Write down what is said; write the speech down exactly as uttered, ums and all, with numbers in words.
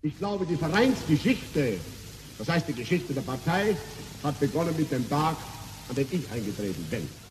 Ich glaube, die Vereinsgeschichte, das heißt die Geschichte der Partei, hat begonnen mit dem Tag, an dem ich eingetreten bin.